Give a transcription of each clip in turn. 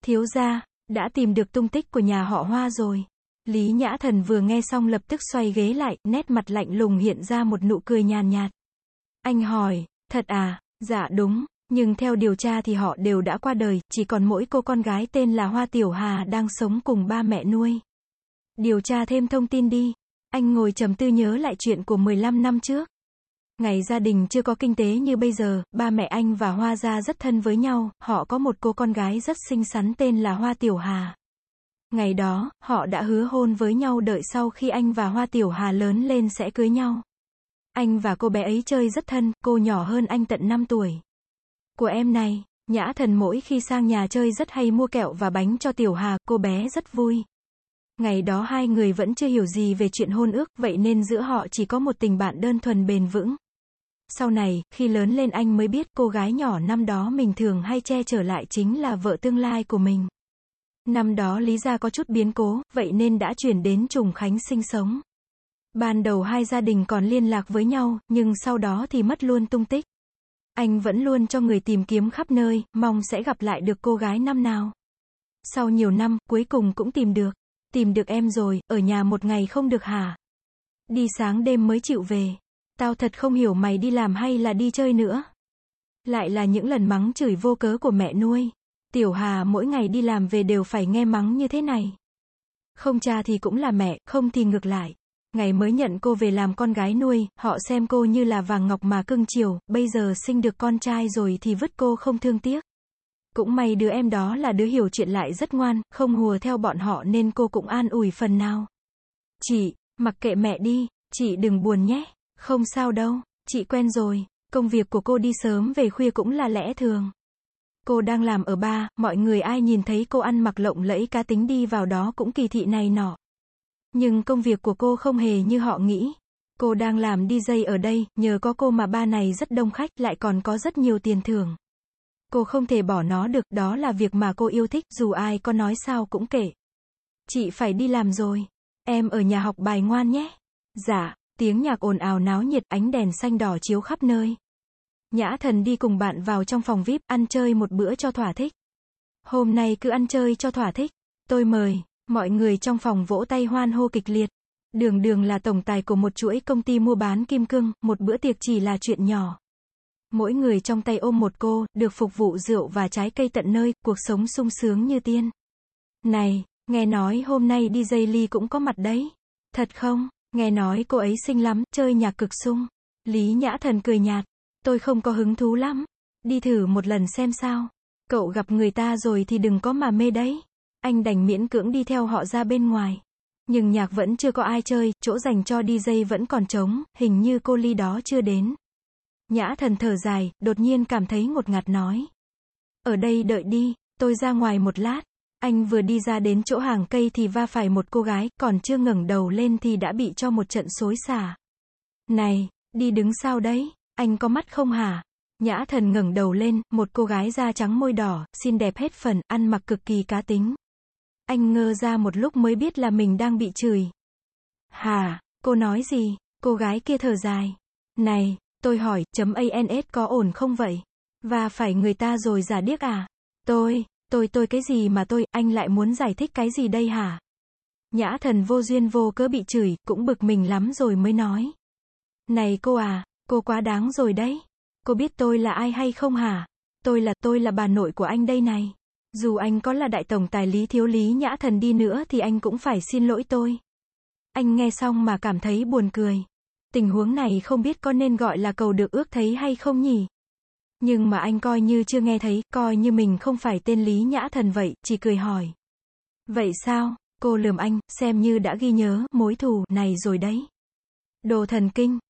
Thiếu gia, đã tìm được tung tích của nhà họ Hoa rồi. Lý Nhã Thần vừa nghe xong lập tức xoay ghế lại, nét mặt lạnh lùng hiện ra một nụ cười nhàn nhạt. Anh hỏi, thật à, dạ đúng, nhưng theo điều tra thì họ đều đã qua đời, chỉ còn mỗi cô con gái tên là Hoa Tiểu Hà đang sống cùng ba mẹ nuôi. Điều tra thêm thông tin đi. Anh ngồi trầm tư nhớ lại chuyện của 15 năm trước. Ngày gia đình chưa có kinh tế như bây giờ, ba mẹ anh và Hoa gia rất thân với nhau, họ có một cô con gái rất xinh xắn tên là Hoa Tiểu Hà. Ngày đó, họ đã hứa hôn với nhau đợi sau khi anh và Hoa Tiểu Hà lớn lên sẽ cưới nhau. Anh và cô bé ấy chơi rất thân, cô nhỏ hơn anh tận 5 tuổi. Của em này, Nhã Thần mỗi khi sang nhà chơi rất hay mua kẹo và bánh cho Tiểu Hà, cô bé rất vui. Ngày đó hai người vẫn chưa hiểu gì về chuyện hôn ước, vậy nên giữa họ chỉ có một tình bạn đơn thuần bền vững. Sau này, khi lớn lên anh mới biết cô gái nhỏ năm đó mình thường hay che chở lại chính là vợ tương lai của mình. Năm đó Lý gia có chút biến cố, vậy nên đã chuyển đến Trùng Khánh sinh sống. Ban đầu hai gia đình còn liên lạc với nhau, nhưng sau đó thì mất luôn tung tích. Anh vẫn luôn cho người tìm kiếm khắp nơi, mong sẽ gặp lại được cô gái năm nào. Sau nhiều năm, cuối cùng cũng tìm được. Tìm được em rồi, ở nhà một ngày không được hả? Đi sáng đêm mới chịu về. Tao thật không hiểu mày đi làm hay là đi chơi nữa. Lại là những lần mắng chửi vô cớ của mẹ nuôi. Tiểu Hà mỗi ngày đi làm về đều phải nghe mắng như thế này. Không cha thì cũng là mẹ, không thì ngược lại. Ngày mới nhận cô về làm con gái nuôi, họ xem cô như là vàng ngọc mà cưng chiều, bây giờ sinh được con trai rồi thì vứt cô không thương tiếc. Cũng may đứa em đó là đứa hiểu chuyện lại rất ngoan, không hùa theo bọn họ nên cô cũng an ủi phần nào. Chị, mặc kệ mẹ đi, chị đừng buồn nhé. Không sao đâu, chị quen rồi, công việc của cô đi sớm về khuya cũng là lẽ thường. Cô đang làm ở bar, mọi người ai nhìn thấy cô ăn mặc lộng lẫy cá tính đi vào đó cũng kỳ thị này nọ. Nhưng công việc của cô không hề như họ nghĩ. Cô đang làm DJ ở đây, nhờ có cô mà bar này rất đông khách, lại còn có rất nhiều tiền thưởng. Cô không thể bỏ nó được, đó là việc mà cô yêu thích, dù ai có nói sao cũng kệ. Chị phải đi làm rồi. Em ở nhà học bài ngoan nhé. Dạ, tiếng nhạc ồn ào náo nhiệt, ánh đèn xanh đỏ chiếu khắp nơi. Nhã Thần đi cùng bạn vào trong phòng VIP, ăn chơi một bữa cho thỏa thích. Hôm nay cứ ăn chơi cho thỏa thích. Tôi mời. Mọi người trong phòng vỗ tay hoan hô kịch liệt. Đường Đường là tổng tài của một chuỗi công ty mua bán kim cương, một bữa tiệc chỉ là chuyện nhỏ. Mỗi người trong tay ôm một cô, được phục vụ rượu và trái cây tận nơi, cuộc sống sung sướng như tiên. Này, nghe nói hôm nay DJ Ly cũng có mặt đấy. Thật không? Nghe nói cô ấy xinh lắm, chơi nhạc cực sung. Lý Nhã Thần cười nhạt. Tôi không có hứng thú lắm. Đi thử một lần xem sao. Cậu gặp người ta rồi thì đừng có mà mê đấy. Anh đành miễn cưỡng đi theo họ ra bên ngoài. Nhưng nhạc vẫn chưa có ai chơi, chỗ dành cho DJ vẫn còn trống, hình như cô Ly đó chưa đến. Nhã Thần thở dài, đột nhiên cảm thấy ngột ngạt nói. Ở đây đợi đi, tôi ra ngoài một lát. Anh vừa đi ra đến chỗ hàng cây thì va phải một cô gái, còn chưa ngẩng đầu lên thì đã bị cho một trận xối xả. Này, đi đứng sao đấy, anh có mắt không hả? Nhã Thần ngẩng đầu lên, một cô gái da trắng môi đỏ, xinh đẹp hết phần, ăn mặc cực kỳ cá tính. Anh ngơ ra một lúc mới biết là mình đang bị chửi. Hả, cô nói gì? Cô gái kia thở dài. Này, tôi hỏi, .ans có ổn không vậy? Và phải người ta rồi giả điếc à? Tôi cái gì mà anh lại muốn giải thích cái gì đây hả? Nhã Thần vô duyên vô cớ bị chửi, cũng bực mình lắm rồi mới nói. Này cô à, cô quá đáng rồi đấy. Cô biết tôi là ai hay không hả? Tôi là bà nội của anh đây này. Dù anh có là đại tổng tài Lý Thiếu Lý Nhã Thần đi nữa thì anh cũng phải xin lỗi tôi. Anh nghe xong mà cảm thấy buồn cười. Tình huống này không biết có nên gọi là cầu được ước thấy hay không nhỉ? Nhưng mà anh coi như chưa nghe thấy, coi như mình không phải tên Lý Nhã Thần vậy, chỉ cười hỏi. Vậy sao? Cô lườm anh, xem như đã ghi nhớ mối thù này rồi đấy. Đồ thần kinh,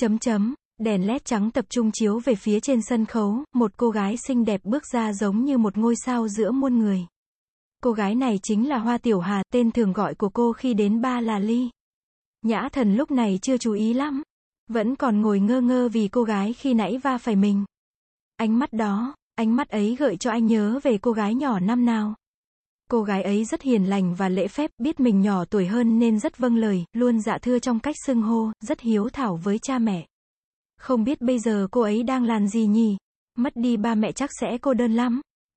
đèn led trắng tập trung chiếu về phía trên sân khấu, một cô gái xinh đẹp bước ra giống như một ngôi sao giữa muôn người. Cô gái này chính là Hoa Tiểu Hà, tên thường gọi của cô khi đến bar là Ly. Nhã Thần lúc này chưa chú ý lắm, vẫn còn ngồi ngơ ngơ vì cô gái khi nãy va phải mình. Ánh mắt ấy gợi cho anh nhớ về cô gái nhỏ năm nào. Cô gái ấy rất hiền lành và lễ phép, biết mình nhỏ tuổi hơn nên rất vâng lời, luôn dạ thưa trong cách xưng hô, rất hiếu thảo với cha mẹ. Không biết bây giờ cô ấy đang làm gì nhỉ? Mất đi ba mẹ chắc sẽ cô đơn lắm.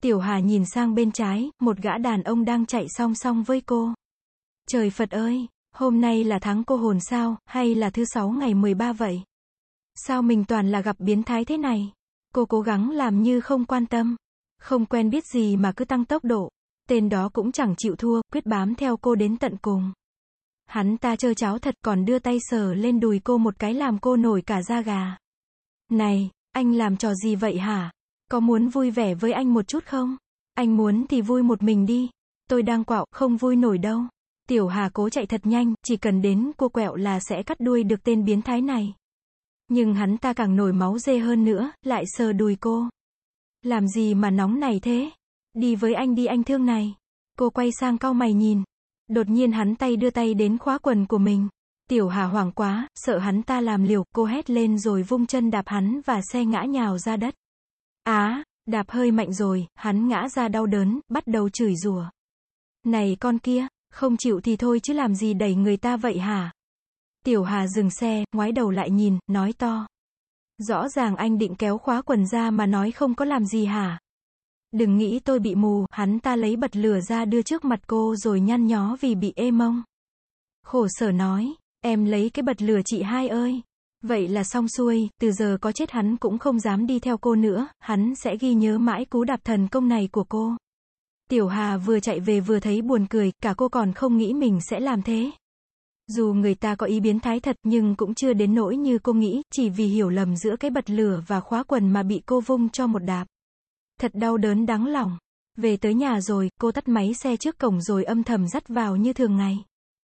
Tiểu Hà nhìn sang bên trái, một gã đàn ông đang chạy song song với cô. Trời Phật ơi, hôm nay là tháng cô hồn sao, hay là thứ 6 ngày 13 vậy? Sao mình toàn là gặp biến thái thế này? Cô cố gắng làm như không quan tâm. Không quen biết gì mà cứ tăng tốc độ. Tên đó cũng chẳng chịu thua, quyết bám theo cô đến tận cùng. Hắn ta trơ tráo thật, còn đưa tay sờ lên đùi cô một cái làm cô nổi cả da gà. Này, anh làm trò gì vậy hả? Có muốn vui vẻ với anh một chút không? Anh muốn thì vui một mình đi. Tôi đang quạo, không vui nổi đâu. Tiểu Hà cố chạy thật nhanh, chỉ cần đến cô quẹo là sẽ cắt đuôi được tên biến thái này. Nhưng hắn ta càng nổi máu dê hơn nữa, lại sờ đùi cô. Làm gì mà nóng này thế? Đi với anh đi anh thương này. Cô quay sang cau mày nhìn. Đột nhiên hắn tay đưa tay đến khóa quần của mình. Tiểu Hà hoảng quá, sợ hắn ta làm liều, cô hét lên rồi vung chân đạp hắn và xe ngã nhào ra đất. Đạp hơi mạnh rồi, hắn ngã ra đau đớn, bắt đầu chửi rủa. Này con kia, không chịu thì thôi chứ làm gì đẩy người ta vậy hả? Tiểu Hà dừng xe, ngoái đầu lại nhìn, nói to. Rõ ràng anh định kéo khóa quần ra mà nói không có làm gì hả? Đừng nghĩ tôi bị mù, hắn ta lấy bật lửa ra đưa trước mặt cô rồi nhăn nhó vì bị ê mông. Khổ sở nói, em lấy cái bật lửa chị hai ơi. Vậy là xong xuôi, từ giờ có chết hắn cũng không dám đi theo cô nữa, hắn sẽ ghi nhớ mãi cú đạp thần công này của cô. Tiểu Hà vừa chạy về vừa thấy buồn cười, cả cô còn không nghĩ mình sẽ làm thế. Dù người ta có ý biến thái thật nhưng cũng chưa đến nỗi như cô nghĩ, chỉ vì hiểu lầm giữa cái bật lửa và khóa quần mà bị cô vung cho một đạp. Thật đau đớn đáng lòng. Về tới nhà rồi, cô tắt máy xe trước cổng rồi âm thầm dắt vào như thường ngày.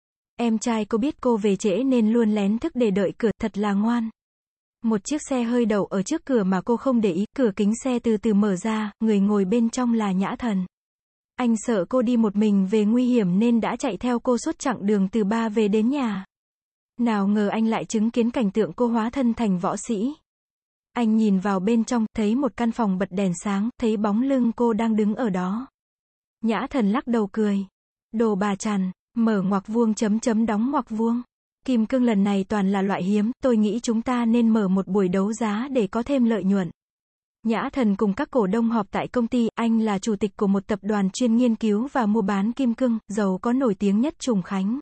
Em trai cô biết cô về trễ nên luôn lén thức để đợi cửa, thật là ngoan. Một chiếc xe hơi đậu ở trước cửa mà cô không để ý, cửa kính xe từ từ mở ra, người ngồi bên trong là Nhã Thần. Anh sợ cô đi một mình về nguy hiểm nên đã chạy theo cô suốt chặng đường từ Ba về đến nhà. Nào ngờ anh lại chứng kiến cảnh tượng cô hóa thân thành võ sĩ. Anh nhìn vào bên trong, thấy một căn phòng bật đèn sáng, thấy bóng lưng cô đang đứng ở đó. Nhã Thần lắc đầu cười. Đồ bà chằn, mở ngoặc vuông chấm chấm đóng ngoặc vuông. Kim cương lần này toàn là loại hiếm, tôi nghĩ chúng ta nên mở một buổi đấu giá để có thêm lợi nhuận. Nhã Thần cùng các cổ đông họp tại công ty, anh là chủ tịch của một tập đoàn chuyên nghiên cứu và mua bán kim cương, giàu có nổi tiếng nhất Trùng Khánh.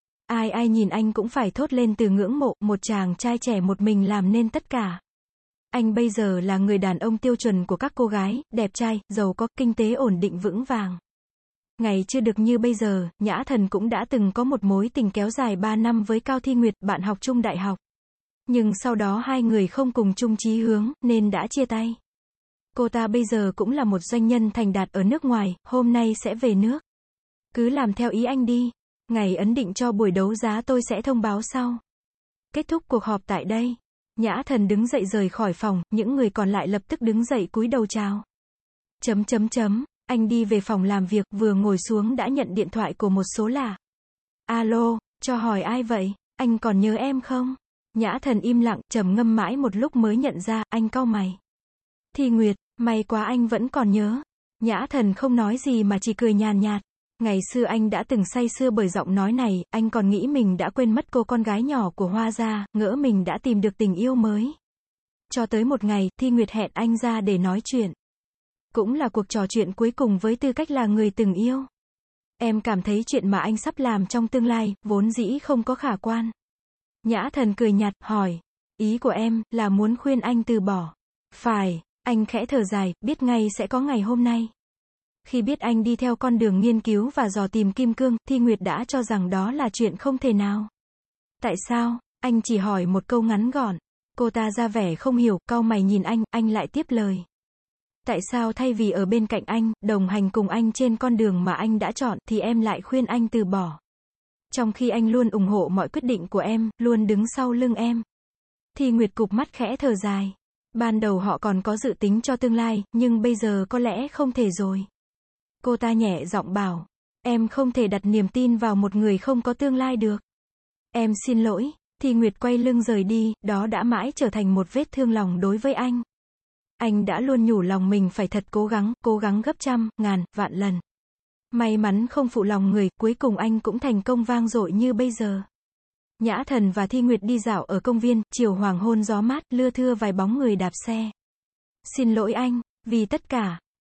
Ai nhìn anh cũng phải thốt lên từ ngưỡng mộ, một chàng trai trẻ một mình làm nên tất cả. Anh bây giờ là người đàn ông tiêu chuẩn của các cô gái, đẹp trai, giàu có, kinh tế ổn định vững vàng. Ngày chưa được như bây giờ, Nhã Thần cũng đã từng có một mối tình kéo dài 3 năm với Cao Thi Nguyệt, bạn học chung đại học. Nhưng sau đó hai người không cùng chung chí hướng, nên đã chia tay. Cô ta bây giờ cũng là một doanh nhân thành đạt ở nước ngoài, hôm nay sẽ về nước. Cứ làm theo ý anh đi. Ngày ấn định cho buổi đấu giá tôi sẽ thông báo sau. Kết thúc cuộc họp tại đây. Nhã Thần đứng dậy rời khỏi phòng, những người còn lại lập tức đứng dậy cúi đầu chào. Anh đi về phòng làm việc, vừa ngồi xuống đã nhận điện thoại của một số lạ. Alo, cho hỏi ai vậy? Anh còn nhớ em không? Nhã Thần im lặng, trầm ngâm mãi một lúc mới nhận ra, anh cau mày. Thi Nguyệt, may quá anh vẫn còn nhớ. Nhã Thần không nói gì mà chỉ cười nhàn nhạt. Ngày xưa anh đã từng say sưa bởi giọng nói này, anh còn nghĩ mình đã quên mất cô con gái nhỏ của Hoa gia, ngỡ mình đã tìm được tình yêu mới. Cho tới một ngày, Thi Nguyệt hẹn anh ra để nói chuyện. Cũng là cuộc trò chuyện cuối cùng với tư cách là người từng yêu. Em cảm thấy chuyện mà anh sắp làm trong tương lai, vốn dĩ không có khả quan. Nhã Thần cười nhạt, hỏi. Ý của em, là muốn khuyên anh từ bỏ. Phải, anh khẽ thở dài, biết ngay sẽ có ngày hôm nay. Khi biết anh đi theo con đường nghiên cứu và dò tìm kim cương, Thi Nguyệt đã cho rằng đó là chuyện không thể nào. Tại sao? Anh chỉ hỏi một câu ngắn gọn. Cô ta ra vẻ không hiểu, cau mày nhìn anh lại tiếp lời. Tại sao thay vì ở bên cạnh anh, đồng hành cùng anh trên con đường mà anh đã chọn, thì em lại khuyên anh từ bỏ? Trong khi anh luôn ủng hộ mọi quyết định của em, luôn đứng sau lưng em. Thi Nguyệt cụp mắt khẽ thở dài. Ban đầu họ còn có dự tính cho tương lai, nhưng bây giờ có lẽ không thể rồi. Cô ta nhẹ giọng bảo. Em không thể đặt niềm tin vào một người không có tương lai được. Em xin lỗi. Thi Nguyệt quay lưng rời đi, đó đã mãi trở thành một vết thương lòng đối với anh. Anh đã luôn nhủ lòng mình phải thật cố gắng gấp trăm, ngàn, vạn lần. May mắn không phụ lòng người, cuối cùng anh cũng thành công vang dội như bây giờ. Nhã Thần và Thi Nguyệt đi dạo ở công viên, chiều hoàng hôn gió mát, lưa thưa vài bóng người đạp xe. Xin lỗi anh, vì tất cả.